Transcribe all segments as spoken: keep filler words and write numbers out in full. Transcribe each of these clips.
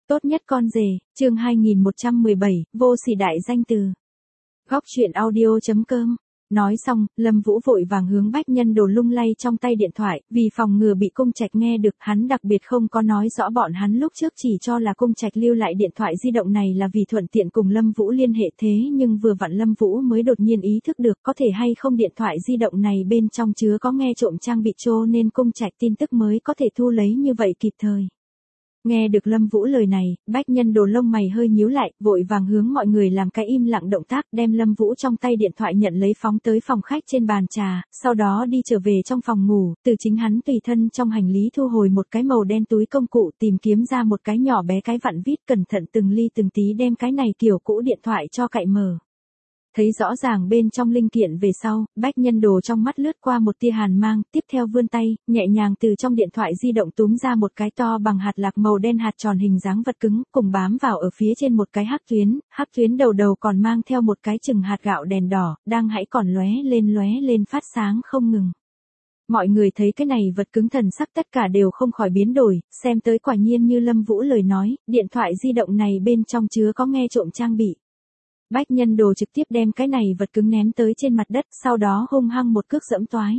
Tốt nhất con rể, chương hai nghìn một trăm mười bảy, vô sỉ đại danh từ. Góc truyện audio chấm com. Nói xong, Lâm Vũ vội vàng hướng Bách Nhân Đồ lung lay trong tay điện thoại, vì phòng ngừa bị Cung Trạch nghe được, hắn đặc biệt không có nói rõ bọn hắn lúc trước chỉ cho là Cung Trạch lưu lại điện thoại di động này là vì thuận tiện cùng Lâm Vũ liên hệ, thế nhưng vừa vặn Lâm Vũ mới đột nhiên ý thức được có thể hay không điện thoại di động này bên trong chứa có nghe trộm trang bị, cho nên Cung Trạch tin tức mới có thể thu lấy như vậy kịp thời. Nghe được Lâm Vũ lời này, Bách Nhân Đồ lông mày hơi nhíu lại, vội vàng hướng mọi người làm cái im lặng động tác, đem Lâm Vũ trong tay điện thoại nhận lấy phóng tới phòng khách trên bàn trà, sau đó đi trở về trong phòng ngủ, từ chính hắn tùy thân trong hành lý thu hồi một cái màu đen túi công cụ, tìm kiếm ra một cái nhỏ bé cái vặn vít, cẩn thận từng ly từng tí đem cái này kiểu cũ điện thoại cho cạy mở. Thấy rõ ràng bên trong linh kiện về sau, Bách Nhân Đồ trong mắt lướt qua một tia hàn mang, tiếp theo vươn tay, nhẹ nhàng từ trong điện thoại di động túm ra một cái to bằng hạt lạc màu đen hạt tròn hình dáng vật cứng, cùng bám vào ở phía trên một cái hắc tuyến, hắc tuyến đầu đầu còn mang theo một cái chừng hạt gạo đèn đỏ, đang hãy còn lóe lên lóe lên phát sáng không ngừng. Mọi người thấy cái này vật cứng thần sắc tất cả đều không khỏi biến đổi, xem tới quả nhiên như Lâm Vũ lời nói, điện thoại di động này bên trong chứa có nghe trộm trang bị. Bách Nhân Đồ trực tiếp đem cái này vật cứng ném tới trên mặt đất, sau đó hung hăng một cước giẫm toái.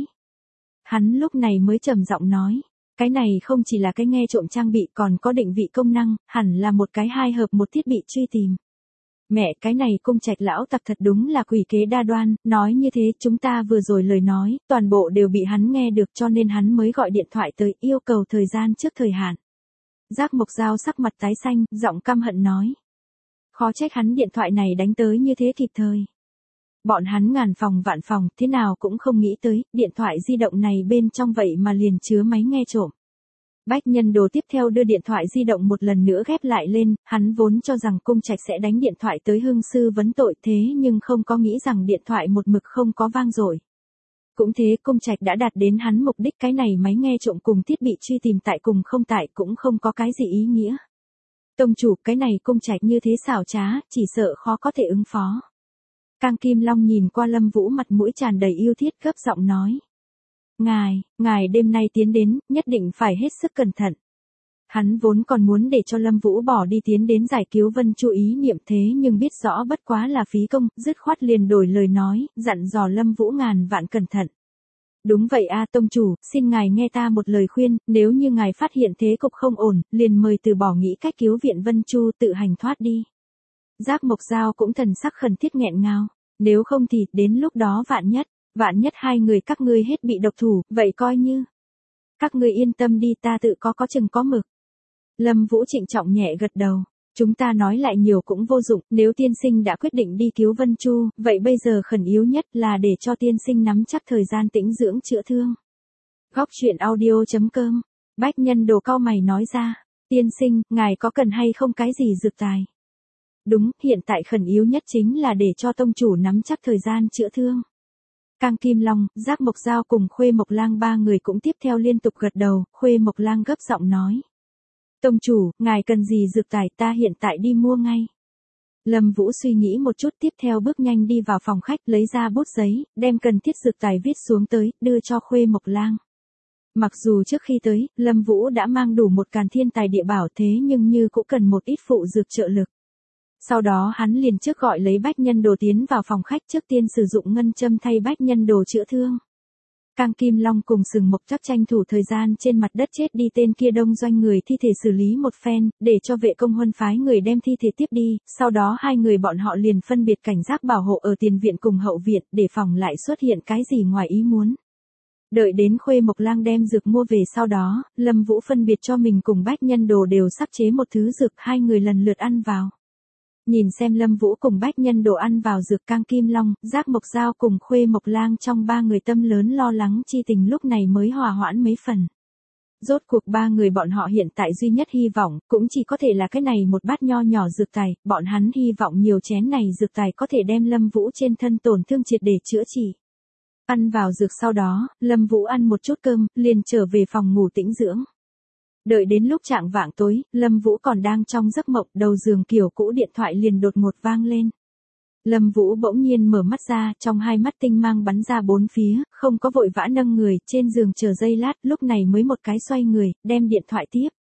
Hắn lúc này mới trầm giọng nói, cái này không chỉ là cái nghe trộm trang bị còn có định vị công năng, hẳn là một cái hai hợp một thiết bị truy tìm. Mẹ, cái này Cung Trạch lão tặc thật đúng là quỷ kế đa đoan, nói như thế chúng ta vừa rồi lời nói, toàn bộ đều bị hắn nghe được, cho nên hắn mới gọi điện thoại tới yêu cầu thời gian trước thời hạn. Giác Mộc Dao sắc mặt tái xanh, giọng căm hận nói. Khó trách hắn điện thoại này đánh tới như thế kịp thời. Bọn hắn ngàn phòng vạn phòng, thế nào cũng không nghĩ tới, điện thoại di động này bên trong vậy mà liền chứa máy nghe trộm. Bách Nhân Đồ tiếp theo đưa điện thoại di động một lần nữa ghép lại lên, hắn vốn cho rằng Cung Trạch sẽ đánh điện thoại tới hương sư vấn tội, thế nhưng không có nghĩ rằng điện thoại một mực không có vang dội. Cũng thế, Cung Trạch đã đạt đến hắn mục đích, cái này máy nghe trộm cùng thiết bị truy tìm tại cùng không tại cũng không có cái gì ý nghĩa. Tông chủ, cái này Cung Trạch như thế xảo trá, chỉ sợ khó có thể ứng phó. Cang Kim Long nhìn qua Lâm Vũ mặt mũi tràn đầy yêu thiết, gấp giọng nói. Ngài, ngài đêm nay tiến đến, nhất định phải hết sức cẩn thận. Hắn vốn còn muốn để cho Lâm Vũ bỏ đi tiến đến giải cứu Vân Chu ý niệm, thế nhưng biết rõ bất quá là phí công, dứt khoát liền đổi lời nói, dặn dò Lâm Vũ ngàn vạn cẩn thận. Đúng vậy a tông chủ, xin ngài nghe ta một lời khuyên, nếu như ngài phát hiện thế cục không ổn, liền mời từ bỏ nghĩ cách cứu viện Vân Chu, tự hành thoát đi. Giác Mộc Dao cũng thần sắc khẩn thiết nghẹn ngào, nếu không thì, đến lúc đó vạn nhất, vạn nhất hai người các ngươi hết bị độc thủ, vậy coi như. Các ngươi yên tâm đi, ta tự có có chừng có mực. Lâm Vũ trịnh trọng nhẹ gật đầu. Chúng ta nói lại nhiều cũng vô dụng, nếu tiên sinh đã quyết định đi cứu Vân Chu, vậy bây giờ khẩn yếu nhất là để cho tiên sinh nắm chắc thời gian tĩnh dưỡng chữa thương. Góc truyện audio chấm com. Bách Nhân Đồ cau mày nói ra, tiên sinh, ngài có cần hay không cái gì dược tài? Đúng, hiện tại khẩn yếu nhất chính là để cho tông chủ nắm chắc thời gian chữa thương. Cang Kim Long, Giác Mộc Dao cùng Khuê Mộc Lang ba người cũng tiếp theo liên tục gật đầu, Khuê Mộc Lang gấp giọng nói. Tông chủ, ngài cần gì dược tài, ta hiện tại đi mua ngay. Lâm Vũ suy nghĩ một chút, tiếp theo bước nhanh đi vào phòng khách, lấy ra bút giấy, đem cần thiết dược tài viết xuống tới, đưa cho Khuê Mộc Lang. Mặc dù trước khi tới, Lâm Vũ đã mang đủ một càn thiên tài địa bảo, thế nhưng như cũng cần một ít phụ dược trợ lực. Sau đó hắn liền trước gọi lấy Bách Nhân Đồ tiến vào phòng khách, trước tiên sử dụng ngân châm thay Bách Nhân Đồ chữa thương. Cang Kim Long cùng Sừng Mộc chắc tranh thủ thời gian trên mặt đất chết đi tên kia đông doanh người thi thể xử lý một phen, để cho vệ công huân phái người đem thi thể tiếp đi, sau đó hai người bọn họ liền phân biệt cảnh giác bảo hộ ở tiền viện cùng hậu viện, để phòng lại xuất hiện cái gì ngoài ý muốn. Đợi đến Khuê Mộc Lang đem dược mua về sau đó, Lâm Vũ phân biệt cho mình cùng Bách Nhân Đồ đều sắc chế một thứ dược, hai người lần lượt ăn vào. Nhìn xem Lâm Vũ cùng Bách Nhân Đồ ăn vào dược, Cang Kim Long, Giác Mộc Dao cùng Khuê Mộc Lang trong ba người tâm lớn lo lắng chi tình lúc này mới hòa hoãn mấy phần. Rốt cuộc ba người bọn họ hiện tại duy nhất hy vọng, cũng chỉ có thể là cái này một bát nho nhỏ dược tài, bọn hắn hy vọng nhiều chén này dược tài có thể đem Lâm Vũ trên thân tổn thương triệt để chữa trị. Ăn vào dược sau đó, Lâm Vũ ăn một chút cơm, liền trở về phòng ngủ tĩnh dưỡng. Đợi đến lúc chạng vạng tối, Lâm Vũ còn đang trong giấc mộng, đầu giường kiểu cũ điện thoại liền đột ngột vang lên. Lâm Vũ bỗng nhiên mở mắt ra, trong hai mắt tinh mang bắn ra bốn phía, không có vội vã nâng người, trên giường chờ giây lát, lúc này mới một cái xoay người, đem điện thoại tiếp.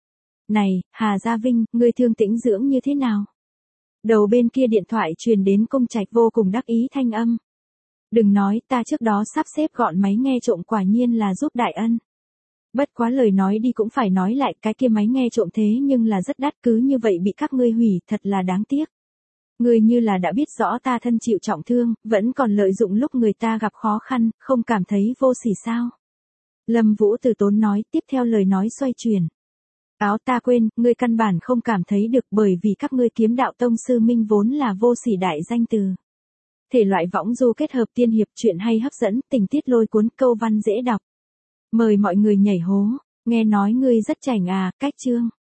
Này, Hà Gia Vinh, ngươi thương tĩnh dưỡng như thế nào? Đầu bên kia điện thoại truyền đến Cung Trạch vô cùng đắc ý thanh âm. Đừng nói, ta trước đó sắp xếp gọn máy nghe trộm quả nhiên là giúp đại ân. Bất quá lời nói đi cũng phải nói lại, cái kia máy nghe trộm thế nhưng là rất đắt, cứ như vậy bị các ngươi hủy, thật là đáng tiếc. Ngươi như là đã biết rõ ta thân chịu trọng thương, vẫn còn lợi dụng lúc người ta gặp khó khăn, không cảm thấy vô sỉ sao? Lâm Vũ từ tốn nói, tiếp theo lời nói xoay chuyển. Áo ta quên, ngươi căn bản không cảm thấy được, bởi vì các ngươi Kiếm Đạo Tông sư minh vốn là vô sỉ đại danh từ. Thể loại võng du kết hợp tiên hiệp, truyện hay hấp dẫn, tình tiết lôi cuốn, câu văn dễ đọc. Mời mọi người nhảy hố, nghe nói ngươi rất chảnh à, cách chương.